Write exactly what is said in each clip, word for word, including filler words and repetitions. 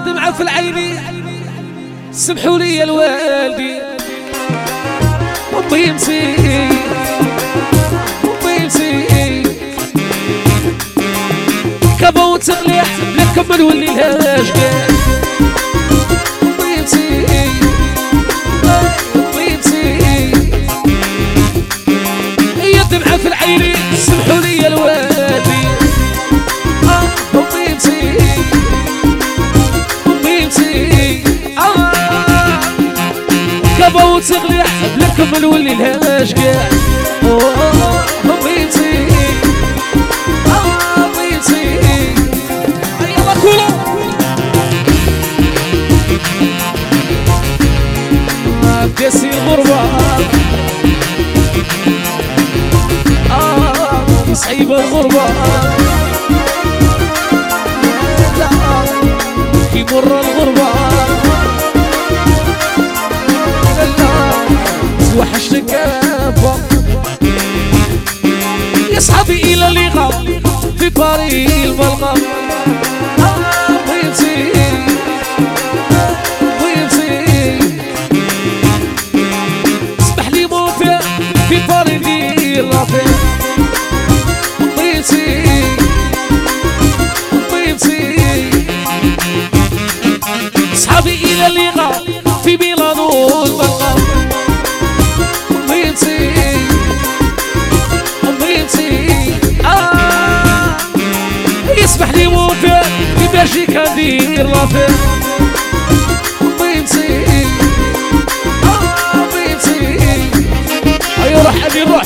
دمعة في العين سمحوا لي الوالدي امي نسيت امي نسيت كبا وتغليح لا نكمل ولي لهاش كاع امي نسيت امي نسيت هي الدمعة في العين سمحوا لي الوالدي امي نسيت امي نسيت كبا وتغليح لا نكمل ولي لهاش كاع امي نسيت امي نسيت يلا كلوا كاسي الغربة آه صعيبة الغربة كي مر الغربة وحشتك كافة يا صحابي إلى اللقاء في طريق الملقى بغيتي بغيتي اسمح لي موفي في طريق الرفيق بغيتي بغيتي صحابي إلى اللقاء في بلاد الملقى بغيتي بغيتي آه يسمح لي موفي في ماشي كندير رافق بغيتي آه بغيتي أيوة روح أبي روح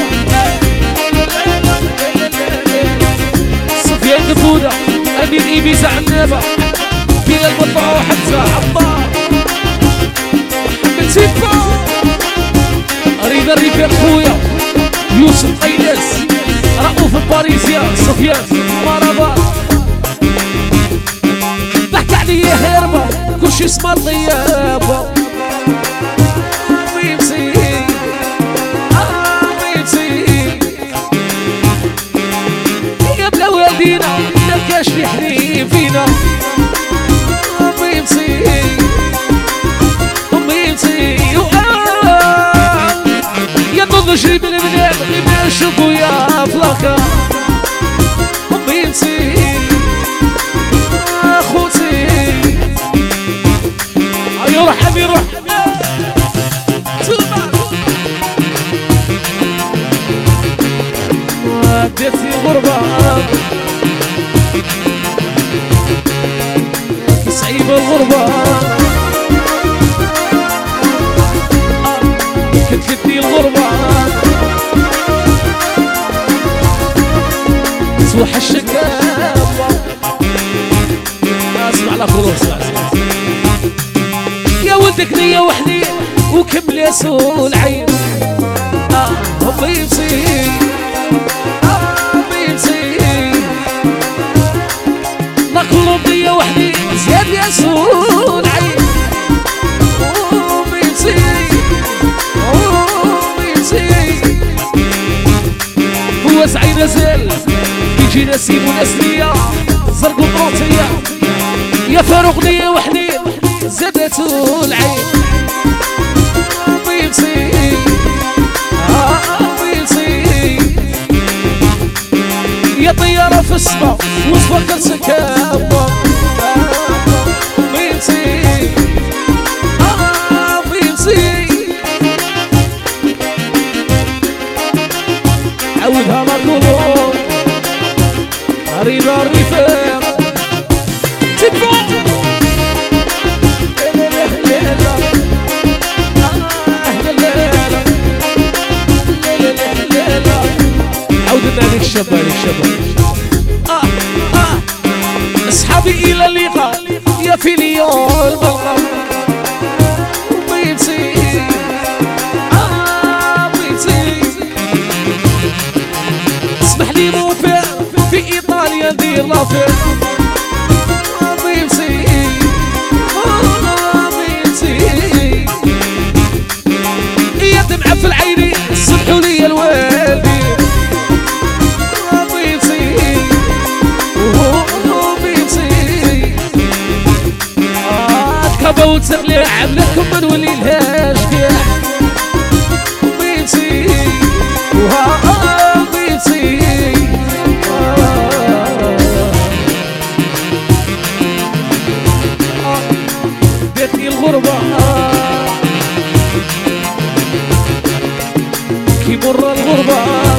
سفيان دفودة أمين إيبيزا عنابة في المطبع وحتى عطار محمد سيفا أريد الريفير خويا يوسف قياس رؤوف الباريسيا سفيان مرابا ضحك عليا هربة كلشي اسمها الغيابة بغيتي آه بغيتي يا بلا والدينا ملكاش لي حليم فينا بغيتي بغيتي يا نضجري من البنات اللي ما نشوفو يا فلاكا بغيتي اخوتي ايوا روح ابي روح وديتي غربة صعيبة الغربة كتلتني الغربة توحشك اسمع لا خلوص يا ولدك نية وحدي وكمل ياسو العين اه بغيتي اه بغيتي نقلب نية وحدي زياد ياسو العين بغيتي هو سعيد نزل يجي نسيم ونسلية زرق وبروطية يا فاروق ليا وحدي زادته العين بغيتي آه بغيتي يا طيارة في السما وصفة كرسكابة بغيتي آه بغيتي عودها مرقوب أريد الرفاق تبقى عودنا عليك الشباب عليك الشباب آه آه أصحابي إلى اللقاء يا في اليوم الملقى بغيتي آه بغيتي اسمح لي موفي في إيطاليا ندير لافير بغيتي آه بغيتي هي دمعة في العين سمحوا لي الوالدي بغيتي الغربة